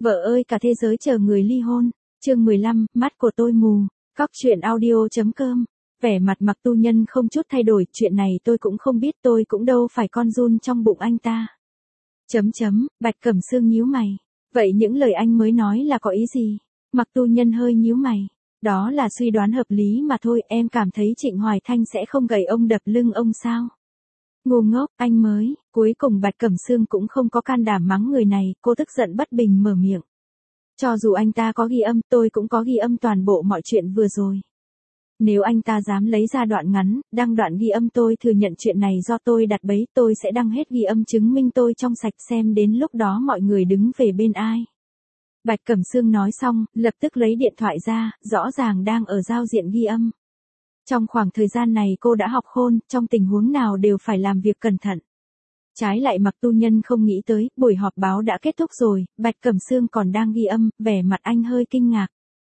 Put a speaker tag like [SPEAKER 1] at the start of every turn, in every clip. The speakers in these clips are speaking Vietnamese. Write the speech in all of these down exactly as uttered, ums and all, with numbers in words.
[SPEAKER 1] Vợ ơi cả thế giới chờ người ly hôn. Chương mười lăm, mắt của tôi mù. Cóc truyện audio chấm com. Vẻ mặt Mặc Tu Nhân không chút thay đổi, chuyện này tôi cũng không biết, tôi cũng đâu phải con giun trong bụng anh ta. Chấm chấm, Bạch Cẩm Sương nhíu mày. Vậy những lời anh mới nói là có ý gì? Mặc Tu Nhân hơi nhíu mày. Đó là suy đoán hợp lý mà thôi, em cảm thấy Trịnh Hoài Thanh sẽ không gầy ông đập lưng ông sao? Ngu ngốc, anh mới, cuối cùng Bạch Cẩm Sương cũng không có can đảm mắng người này, cô tức giận bất bình mở miệng. Cho dù anh ta có ghi âm, tôi cũng có ghi âm toàn bộ mọi chuyện vừa rồi. Nếu anh ta dám lấy ra đoạn ngắn, đăng đoạn ghi âm tôi thừa nhận chuyện này do tôi đặt bẫy, tôi sẽ đăng hết ghi âm chứng minh tôi trong sạch, xem đến lúc đó mọi người đứng về bên ai. Bạch Cẩm Sương nói xong, lập tức lấy điện thoại ra, rõ ràng đang ở giao diện ghi âm. Trong khoảng thời gian này cô đã học khôn, trong tình huống nào đều phải làm việc cẩn thận. Trái lại Mặc Tu Nhân không nghĩ tới, buổi họp báo đã kết thúc rồi, Bạch Cẩm Sương còn đang ghi âm, vẻ mặt anh hơi kinh ngạc.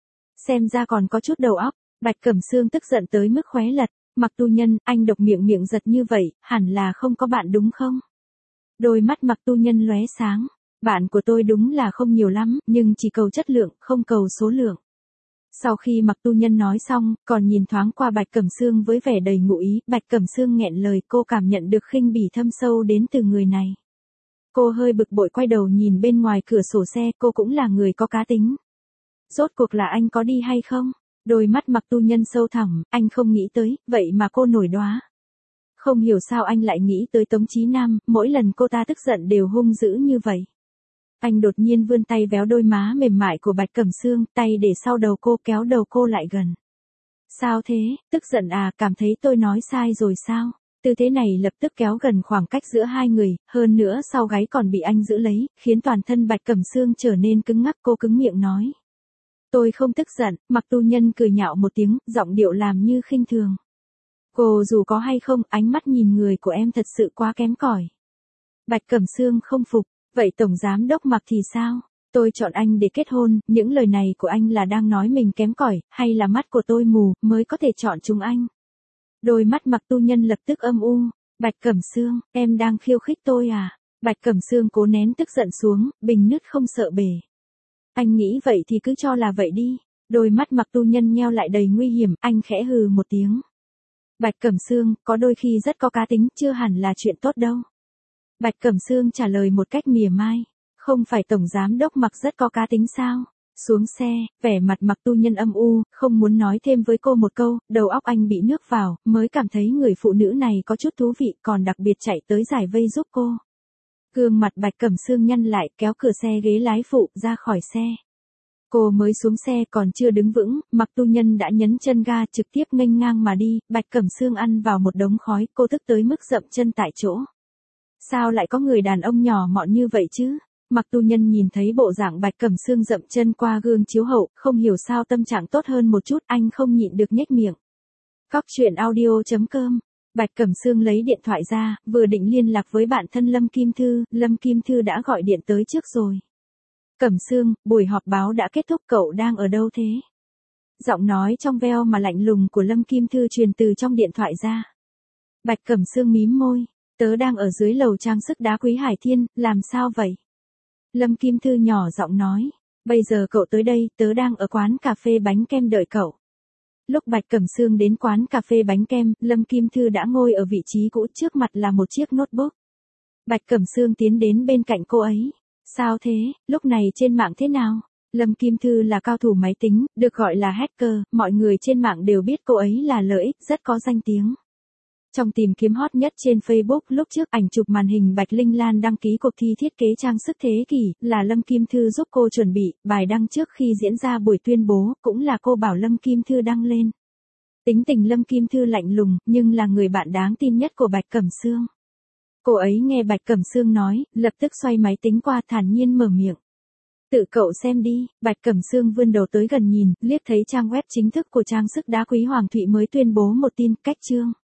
[SPEAKER 1] Xem ra còn có chút đầu óc, Bạch Cẩm Sương tức giận tới mức khóe lật. Mặc Tu Nhân, anh độc miệng miệng giật như vậy, hẳn là không có bạn đúng không? Đôi mắt Mặc Tu Nhân lóe sáng. Bạn của tôi đúng là không nhiều lắm, nhưng chỉ cầu chất lượng, không cầu số lượng. Sau khi Mặc Tu Nhân nói xong, còn nhìn thoáng qua Bạch Cẩm Sương với vẻ đầy ngụ ý, Bạch Cẩm Sương nghẹn lời, cô cảm nhận được khinh bỉ thâm sâu đến từ người này. Cô hơi bực bội quay đầu nhìn bên ngoài cửa sổ xe, cô cũng là người có cá tính. Rốt cuộc là anh có đi hay không? Đôi mắt Mặc Tu Nhân sâu thẳm, anh không nghĩ tới, vậy mà cô nổi đoá. Không hiểu sao anh lại nghĩ tới Tống Chí Nam, mỗi lần cô ta tức giận đều hung dữ như vậy. Anh đột nhiên vươn tay véo đôi má mềm mại của Bạch Cẩm Sương, tay để sau đầu cô, kéo đầu cô lại gần. Sao thế, tức giận à, cảm thấy tôi nói sai rồi sao? Tư thế này lập tức kéo gần khoảng cách giữa hai người, hơn nữa sau gáy còn bị anh giữ lấy, khiến toàn thân Bạch Cẩm Sương trở nên cứng ngắc, cô cứng miệng nói. Tôi không tức giận, Mặc Tu Nhân cười nhạo một tiếng, giọng điệu làm như khinh thường. Cô dù có hay không, ánh mắt nhìn người của em thật sự quá kém cỏi. Bạch Cẩm Sương không phục. Vậy Tổng Giám Đốc Mặc thì sao? Tôi chọn anh để kết hôn, những lời này của anh là đang nói mình kém cỏi, hay là mắt của tôi mù, mới có thể chọn chúng anh? Đôi mắt Mặc Tu Nhân lập tức âm u. Bạch Cẩm Sương, em đang khiêu khích tôi à? Bạch Cẩm Sương cố nén tức giận xuống, bình nứt không sợ bể. Anh nghĩ vậy thì cứ cho là vậy đi. Đôi mắt Mặc Tu Nhân nheo lại đầy nguy hiểm, anh khẽ hừ một tiếng. Bạch Cẩm Sương, có đôi khi rất có cá tính, chưa hẳn là chuyện tốt đâu. Bạch Cẩm Sương trả lời một cách mỉa mai. Không phải Tổng Giám Đốc Mặc rất có cá tính sao? Xuống xe, vẻ mặt Mặc Tu Nhân âm u, không muốn nói thêm với cô một câu, đầu óc anh bị nước vào, mới cảm thấy người phụ nữ này có chút thú vị, còn đặc biệt chạy tới giải vây giúp cô. Gương mặt Bạch Cẩm Sương nhăn lại, kéo cửa xe ghế lái phụ ra khỏi xe. Cô mới xuống xe còn chưa đứng vững, Mặc Tu Nhân đã nhấn chân ga trực tiếp nghênh ngang mà đi, Bạch Cẩm Sương ăn vào một đống khói, cô tức tới mức dậm chân tại chỗ. Sao lại có người đàn ông nhỏ mọn như vậy chứ? Mặc Tu Nhân nhìn thấy bộ dạng Bạch Cẩm Sương dậm chân qua gương chiếu hậu, không hiểu sao tâm trạng tốt hơn một chút, anh không nhịn được nhếch miệng. Cóc truyện audio chấm com. Bạch Cẩm Sương lấy điện thoại ra, vừa định liên lạc với bạn thân Lâm Kim Thư, Lâm Kim Thư đã gọi điện tới trước rồi. Cẩm Sương, buổi họp báo đã kết thúc, cậu đang ở đâu thế? Giọng nói trong veo mà lạnh lùng của Lâm Kim Thư truyền từ trong điện thoại ra. Bạch Cẩm Sương mím môi. Tớ đang ở dưới lầu trang sức đá quý Hải Thiên, làm sao vậy? Lâm Kim Thư nhỏ giọng nói. Bây giờ cậu tới đây, tớ đang ở quán cà phê bánh kem đợi cậu. Lúc Bạch Cẩm Sương đến quán cà phê bánh kem, Lâm Kim Thư đã ngồi ở vị trí cũ, trước mặt là một chiếc notebook. Bạch Cẩm Sương tiến đến bên cạnh cô ấy. Sao thế, lúc này trên mạng thế nào? Lâm Kim Thư là cao thủ máy tính, được gọi là hacker, mọi người trên mạng đều biết cô ấy là lợi ích, rất có danh tiếng. Trong tìm kiếm hot nhất trên Facebook lúc trước, ảnh chụp màn hình Bạch Linh Lan đăng ký cuộc thi thiết kế trang sức thế kỷ, là Lâm Kim Thư giúp cô chuẩn bị, bài đăng trước khi diễn ra buổi tuyên bố, cũng là cô bảo Lâm Kim Thư đăng lên. Tính tình Lâm Kim Thư lạnh lùng, nhưng là người bạn đáng tin nhất của Bạch Cẩm Sương. Cô ấy nghe Bạch Cẩm Sương nói, lập tức xoay máy tính qua, thản nhiên mở miệng. Tự cậu xem đi. Bạch Cẩm Sương vươn đầu tới gần nhìn, liếc thấy trang web chính thức của trang sức đá quý Hoàng Thụy mới tuyên bố một tin, cách chương.